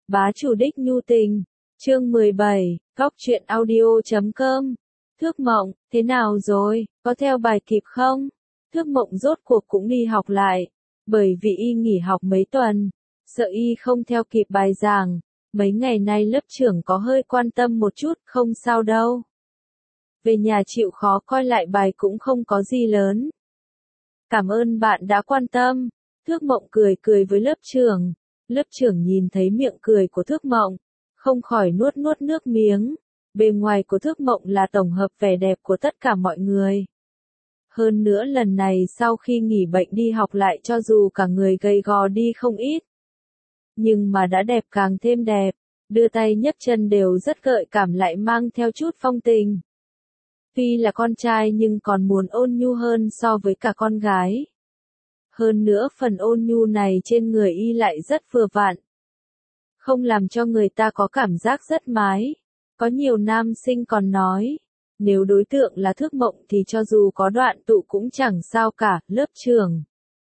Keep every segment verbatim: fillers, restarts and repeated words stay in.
Bá chủ đích nhu tình, chương mười bảy, góc truyện audio chấm com. Thước Mộng, thế nào rồi, có theo bài kịp không? Thước Mộng rốt cuộc cũng đi học lại, bởi vì y nghỉ học mấy tuần, sợ y không theo kịp bài giảng, mấy ngày nay lớp trưởng có hơi quan tâm một chút, không sao đâu. Về nhà chịu khó coi lại bài cũng không có gì lớn. Cảm ơn bạn đã quan tâm. Thước Mộng cười cười với lớp trưởng. Lớp trưởng nhìn thấy miệng cười của Thước Mộng, không khỏi nuốt nuốt nước miếng. Bề ngoài của Thước Mộng là tổng hợp vẻ đẹp của tất cả mọi người. Hơn nữa lần này sau khi nghỉ bệnh đi học lại cho dù cả người gầy gò đi không ít, nhưng mà đã đẹp càng thêm đẹp, đưa tay nhấc chân đều rất gợi cảm lại mang theo chút phong tình. Tuy là con trai nhưng còn muốn ôn nhu hơn so với cả con gái. Hơn nữa phần ôn nhu này trên người y lại rất vừa vặn. Không làm cho người ta có cảm giác rất mái. Có nhiều nam sinh còn nói, nếu đối tượng là Thước Mộng thì cho dù có đoạn tụ cũng chẳng sao cả, lớp trưởng.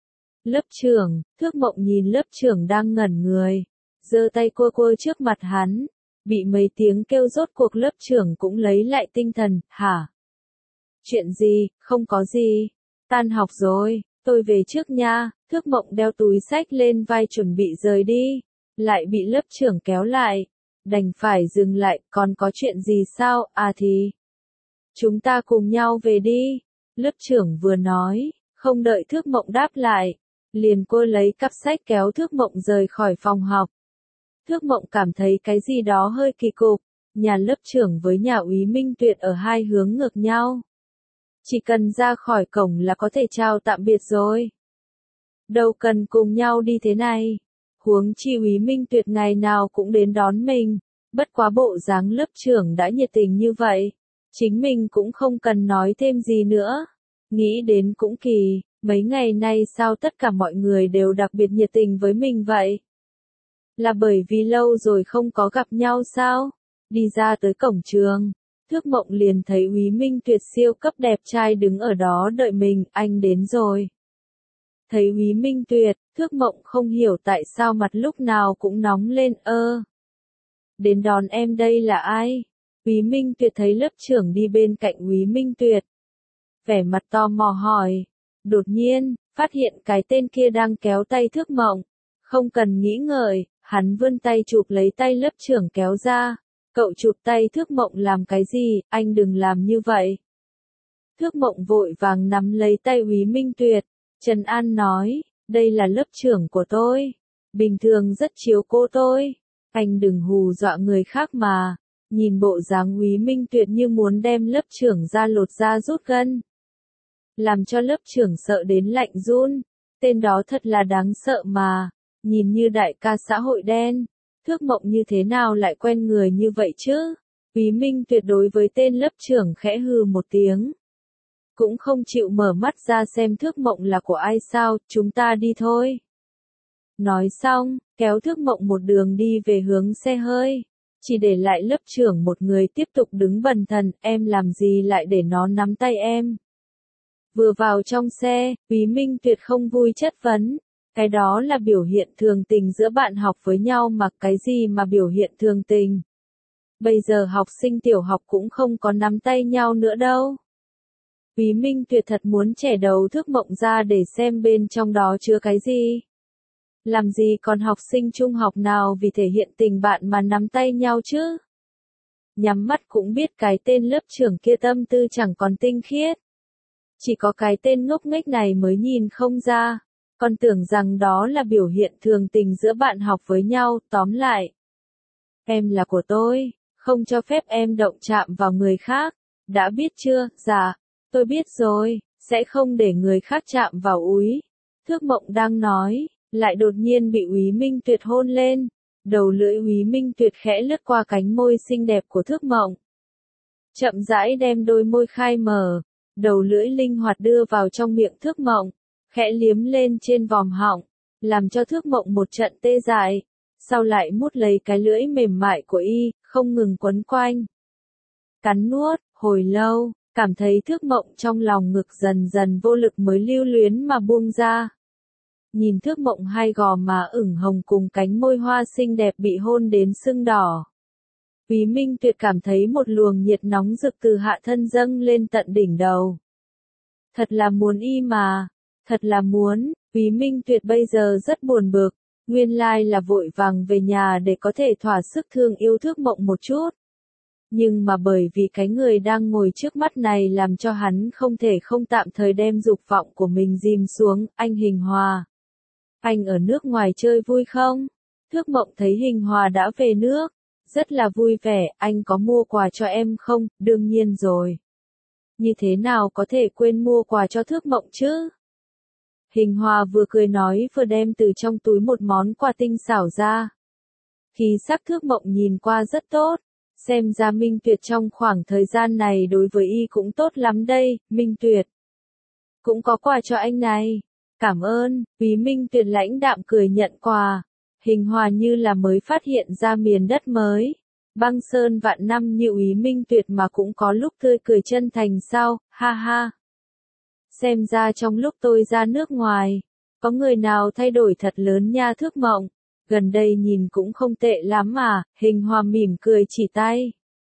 Lớp trưởng, Thước Mộng nhìn lớp trưởng đang ngẩn người, giơ tay cua cua trước mặt hắn, bị mấy tiếng kêu rốt cuộc lớp trưởng cũng lấy lại tinh thần, hả? Chuyện gì, không có gì, tan học rồi, tôi về trước nha. Thước Mộng đeo túi xách lên vai chuẩn bị rời đi, lại bị lớp trưởng kéo lại, đành phải dừng lại, còn có chuyện gì sao, à thì, chúng ta cùng nhau về đi. Lớp trưởng vừa nói, không đợi Thước Mộng đáp lại, liền cô lấy cặp sách kéo Thước Mộng rời khỏi phòng học. Thước Mộng cảm thấy cái gì đó hơi kỳ cục, nhà lớp trưởng với nhà úy Minh Tuyệt ở hai hướng ngược nhau. Chỉ cần ra khỏi cổng là có thể chào tạm biệt rồi. Đâu cần cùng nhau đi thế này. Huống chi úy Minh Tuyệt ngày nào cũng đến đón mình, bất quá bộ dáng lớp trưởng đã nhiệt tình như vậy, chính mình cũng không cần nói thêm gì nữa. Nghĩ đến cũng kỳ, mấy ngày nay sao tất cả mọi người đều đặc biệt nhiệt tình với mình vậy? Là bởi vì lâu rồi không có gặp nhau sao? Đi ra tới cổng trường, Thước Mộng liền thấy úy Minh Tuyệt siêu cấp đẹp trai đứng ở đó đợi mình, anh đến rồi. Thấy úy Minh Tuyệt, Thước Mộng không hiểu tại sao mặt lúc nào cũng nóng lên, ơ. Đến đón em đây là ai? Úy Minh Tuyệt thấy lớp trưởng đi bên cạnh úy Minh Tuyệt, vẻ mặt tò mò hỏi. Đột nhiên, phát hiện cái tên kia đang kéo tay Thước Mộng. Không cần nghĩ ngợi, hắn vươn tay chụp lấy tay lớp trưởng kéo ra. Cậu chụp tay Thước Mộng làm cái gì, anh đừng làm như vậy. Thước Mộng vội vàng nắm lấy tay úy Minh Tuyệt, trấn an nói, đây là lớp trưởng của tôi, bình thường rất chiếu cố tôi, anh đừng hù dọa người khác mà. Nhìn bộ dáng úy Minh Tuyệt như muốn đem lớp trưởng ra lột da rút gân, làm cho lớp trưởng sợ đến lạnh run. Tên đó thật là đáng sợ mà, nhìn như đại ca xã hội đen. Thước Mộng như thế nào lại quen người như vậy chứ? Úy Minh Tuyệt đối với tên lớp trưởng khẽ hừ một tiếng, cũng không chịu mở mắt ra xem Thước Mộng là của ai sao, chúng ta đi thôi. Nói xong, kéo Thước Mộng một đường đi về hướng xe hơi, chỉ để lại lớp trưởng một người tiếp tục đứng bần thần, em làm gì lại để nó nắm tay em. Vừa vào trong xe, úy Minh Tuyệt không vui chất vấn, cái đó là biểu hiện thường tình giữa bạn học với nhau mà, cái gì mà biểu hiện thường tình. Bây giờ học sinh tiểu học cũng không có nắm tay nhau nữa đâu. Úy Minh Tuyệt thật muốn chẻ đầu Thước Mộng ra để xem bên trong đó chứa cái gì. Làm gì còn học sinh trung học nào vì thể hiện tình bạn mà nắm tay nhau chứ? Nhắm mắt cũng biết cái tên lớp trưởng kia tâm tư chẳng còn tinh khiết. Chỉ có cái tên ngốc nghếch này mới nhìn không ra, còn tưởng rằng đó là biểu hiện thường tình giữa bạn học với nhau. Tóm lại, em là của tôi, không cho phép em động chạm vào người khác, đã biết chưa? Dạ, tôi biết rồi, sẽ không để người khác chạm vào úy. Thước Mộng đang nói, lại đột nhiên bị úy Minh Tuyệt hôn lên. Đầu lưỡi úy Minh Tuyệt khẽ lướt qua cánh môi xinh đẹp của Thước Mộng, chậm rãi đem đôi môi khai mở, đầu lưỡi linh hoạt đưa vào trong miệng Thước Mộng, khẽ liếm lên trên vòm họng, làm cho Thước Mộng một trận tê dại, sau lại mút lấy cái lưỡi mềm mại của y, không ngừng quấn quanh. Cắn nuốt, hồi lâu, cảm thấy Thước Mộng trong lòng ngực dần dần vô lực mới lưu luyến mà buông ra. nhìn Thước Mộng hai gò má ửng hồng cùng cánh môi hoa xinh đẹp bị hôn đến sưng đỏ. Úy Minh Tuyệt cảm thấy một luồng nhiệt nóng rực từ hạ thân dâng lên tận đỉnh đầu. Thật là muốn y mà, thật là muốn, Úy Minh Tuyệt bây giờ rất buồn bực, nguyên lai là vội vàng về nhà để có thể thỏa sức thương yêu Thước Mộng một chút. Nhưng mà bởi vì cái người đang ngồi trước mắt này làm cho hắn không thể không tạm thời đem dục vọng của mình dìm xuống. Anh Hình Hòa, anh ở nước ngoài chơi vui không? Thước Mộng thấy Hình Hòa đã về nước, rất là vui vẻ. Anh có mua quà cho em không? Đương nhiên rồi. Như thế nào có thể quên mua quà cho Thước Mộng chứ? Hình Hòa vừa cười nói vừa đem từ trong túi một món quà tinh xảo ra. Khí sắc Thước Mộng nhìn qua rất tốt. Xem ra Minh Tuyệt trong khoảng thời gian này đối với y cũng tốt lắm đây. Minh Tuyệt cũng có quà cho anh này. Cảm ơn. Úy Minh Tuyệt lãnh đạm cười nhận quà. Hình Hòa như là mới phát hiện ra miền đất mới. Băng sơn vạn năm như Úy Minh Tuyệt mà cũng có lúc tươi cười chân thành sao? Ha ha. Xem ra trong lúc tôi ra nước ngoài, có người nào thay đổi thật lớn nha. Thước Mộng, gần đây nhìn cũng không tệ lắm mà. Hình Hòa mỉm cười chỉ tay.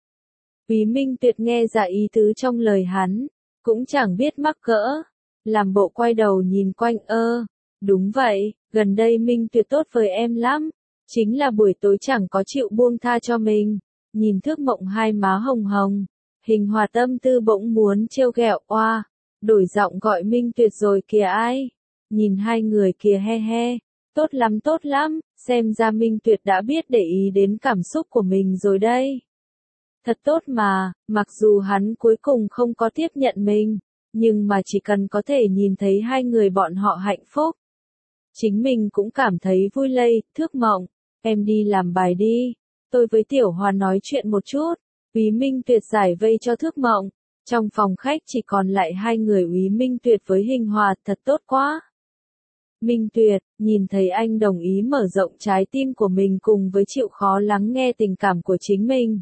Úy Minh Tuyệt nghe ra ý tứ trong lời hắn, cũng chẳng biết mắc cỡ, làm bộ quay đầu nhìn quanh. Ơ, đúng vậy, gần đây Minh Tuyệt tốt với em lắm, chính là buổi tối chẳng có chịu buông tha cho mình. Nhìn Thước Mộng hai má hồng hồng, Hình Hòa tâm tư bỗng muốn trêu ghẹo. Oa, đổi giọng gọi Minh Tuyệt rồi kìa ai. Nhìn hai người kìa, he he. Tốt lắm tốt lắm, xem ra Minh Tuyệt đã biết để ý đến cảm xúc của mình rồi đây. Thật tốt mà, mặc dù hắn cuối cùng không có tiếp nhận mình, nhưng mà chỉ cần có thể nhìn thấy hai người bọn họ hạnh phúc, chính mình cũng cảm thấy vui lây. Thước Mộng, em đi làm bài đi, tôi với Tiểu Hòa nói chuyện một chút. Úy Minh Tuyệt giải vây cho Thước Mộng. Trong phòng khách chỉ còn lại hai người Úy Minh Tuyệt với Hình Hòa. Thật tốt quá. Minh Tuyệt, nhìn thấy anh đồng ý mở rộng trái tim của mình cùng với chịu khó lắng nghe tình cảm của chính mình.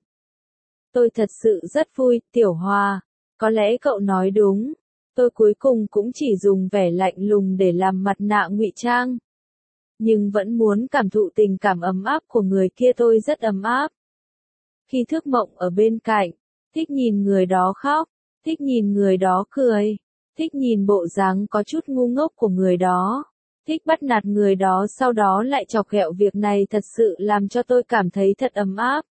Tôi thật sự rất vui. Tiểu Hòa, có lẽ cậu nói đúng. Tôi cuối cùng cũng chỉ dùng vẻ lạnh lùng để làm mặt nạ ngụy trang. Nhưng vẫn muốn cảm thụ tình cảm ấm áp của người kia. Tôi rất ấm áp khi Thước Mộng ở bên cạnh. Thích nhìn người đó khóc, thích nhìn người đó cười, thích nhìn bộ dáng có chút ngu ngốc của người đó, thích bắt nạt người đó sau đó lại chọc ghẹo. Việc này thật sự làm cho tôi cảm thấy thật ấm áp.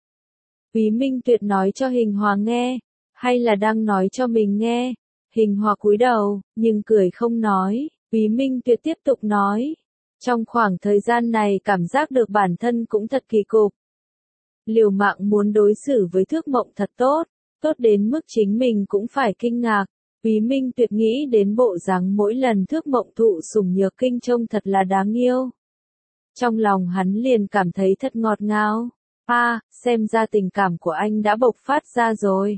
Úy Minh Tuyệt nói cho Hình Hòa nghe, hay là đang nói cho mình nghe? Hình Hòa cúi đầu, nhưng cười không nói. Úy Minh Tuyệt tiếp tục nói, trong khoảng thời gian này cảm giác được bản thân cũng thật kỳ cục. Liều mạng muốn đối xử với Thước Mộng thật tốt, tốt đến mức chính mình cũng phải kinh ngạc. Úy Minh Tuyệt nghĩ đến bộ dáng mỗi lần Thước Mộng thụ sủng nhược kinh trông thật là đáng yêu. Trong lòng hắn liền cảm thấy thật ngọt ngào. A, à, xem ra tình cảm của anh đã bộc phát ra rồi.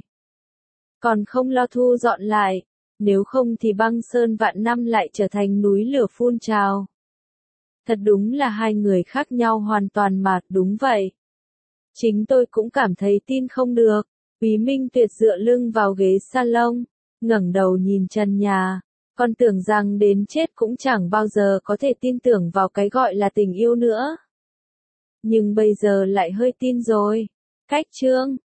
Còn không lo thu dọn lại, nếu không thì băng sơn vạn năm lại trở thành núi lửa phun trào. Thật đúng là hai người khác nhau hoàn toàn mà. Đúng vậy. Chính tôi cũng cảm thấy tin không được. Úy Minh Tuyệt dựa lưng vào ghế salon, ngẩng đầu nhìn trần nhà. Con tưởng rằng đến chết cũng chẳng bao giờ có thể tin tưởng vào cái gọi là tình yêu nữa. Nhưng bây giờ lại hơi tin rồi. Cách chương